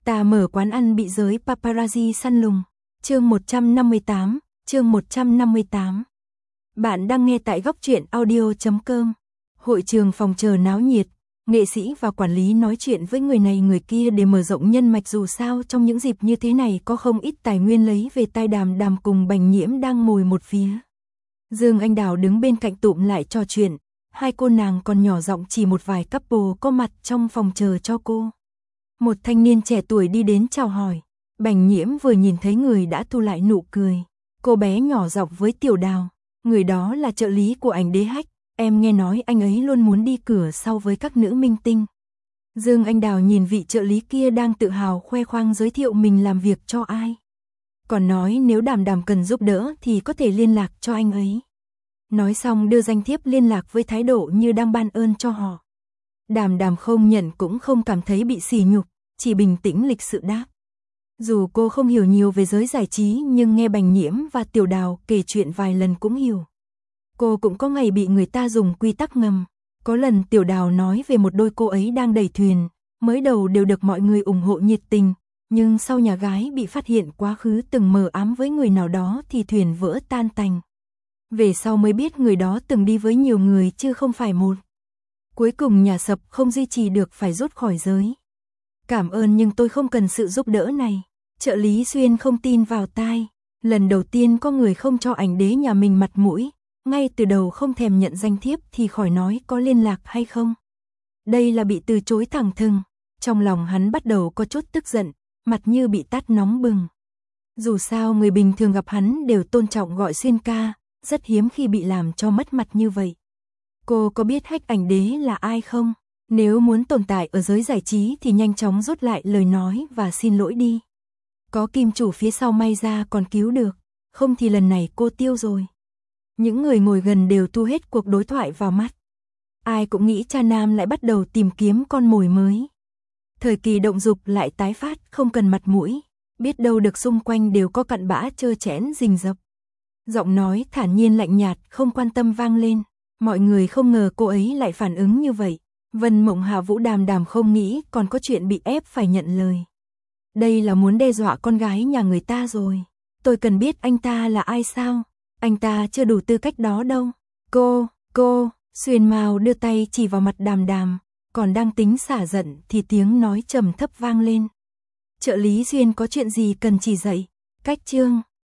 Ta mở quán ăn bị giới paparazzi săn lùng. Chương 158, chương 158. Bạn đang nghe tại góc truyện audio.com. Hội trường phòng chờ náo nhiệt, nghệ sĩ và quản lý nói chuyện với người này người kia để mở rộng nhân mạch, dù sao trong những dịp như thế này có không ít tài nguyên lấy về tay. Đàm Đàm cùng Bành Nhiễm đang ngồi một phía. Dương Anh Đào đứng bên cạnh tụm lại trò chuyện, hai cô nàng còn nhỏ giọng chỉ một vài couple có mặt trong phòng chờ cho cô. Một thanh niên trẻ tuổi đi đến chào hỏi, Bành Nhiễm vừa nhìn thấy người đã thu lại nụ cười. Cô bé nhỏ giọng với Tiểu Đào, người đó là trợ lý của ảnh Đế Hách, em nghe nói anh ấy luôn muốn đi cửa sau với các nữ minh tinh. Dương Anh Đào nhìn vị trợ lý kia đang tự hào khoe khoang giới thiệu mình làm việc cho ai. Còn nói nếu Đàm Đàm cần giúp đỡ thì có thể liên lạc cho anh ấy. Nói xong đưa danh thiếp liên lạc với thái độ như đang ban ơn cho họ. Đàm Đàm không nhận cũng không cảm thấy bị sỉ nhục, chỉ bình tĩnh lịch sự đáp. Dù cô không hiểu nhiều về giới giải trí nhưng nghe Bành Nhiễm và Tiểu Đào kể chuyện vài lần cũng hiểu. Cô cũng có ngày bị người ta dùng quy tắc ngầm. Có lần Tiểu Đào nói về một đôi cô ấy đang đẩy thuyền, mới đầu đều được mọi người ủng hộ nhiệt tình, nhưng sau nhà gái bị phát hiện quá khứ từng mờ ám với người nào đó thì thuyền vỡ tan tành. Về sau mới biết người đó từng đi với nhiều người chứ không phải một. Cuối cùng nhà sập không duy trì được phải rút khỏi giới. Cảm ơn nhưng tôi không cần sự giúp đỡ này. Trợ lý Xuyên không tin vào tai. Lần đầu tiên có người không cho ảnh Đế nhà mình mặt mũi, ngay từ đầu không thèm nhận danh thiếp thì khỏi nói có liên lạc hay không. Đây là bị từ chối thẳng thừng. Trong lòng hắn bắt đầu có chút tức giận, mặt như bị tát nóng bừng. Dù sao người bình thường gặp hắn đều tôn trọng gọi Xuyên ca, rất hiếm khi bị làm cho mất mặt như vậy. Cô có biết Hách ảnh Đế là ai không? Nếu muốn tồn tại ở giới giải trí thì nhanh chóng rút lại lời nói và xin lỗi đi. Có kim chủ phía sau may ra còn cứu được, không thì lần này cô tiêu rồi. Những người ngồi gần đều thu hết cuộc đối thoại vào mắt. Ai cũng nghĩ cha nam lại bắt đầu tìm kiếm con mồi mới. Thời kỳ động dục lại tái phát, không cần mặt mũi, biết đâu được xung quanh đều có cặn bã trơ trẽn rình rập. Giọng nói thản nhiên lạnh nhạt không quan tâm vang lên. Mọi người không ngờ cô ấy lại phản ứng như vậy. Vân Mộng Hạ Vũ Đàm Đàm không nghĩ còn có chuyện bị ép phải nhận lời. Đây là muốn đe dọa con gái nhà người ta rồi. Tôi cần biết anh ta là ai sao? Anh ta chưa đủ tư cách đó đâu. Cô, Xuyên Mao đưa tay chỉ vào mặt Đàm Đàm, còn đang tính xả giận thì tiếng nói trầm thấp vang lên. Trợ lý Xuyên có chuyện gì cần chỉ dạy? Cách chương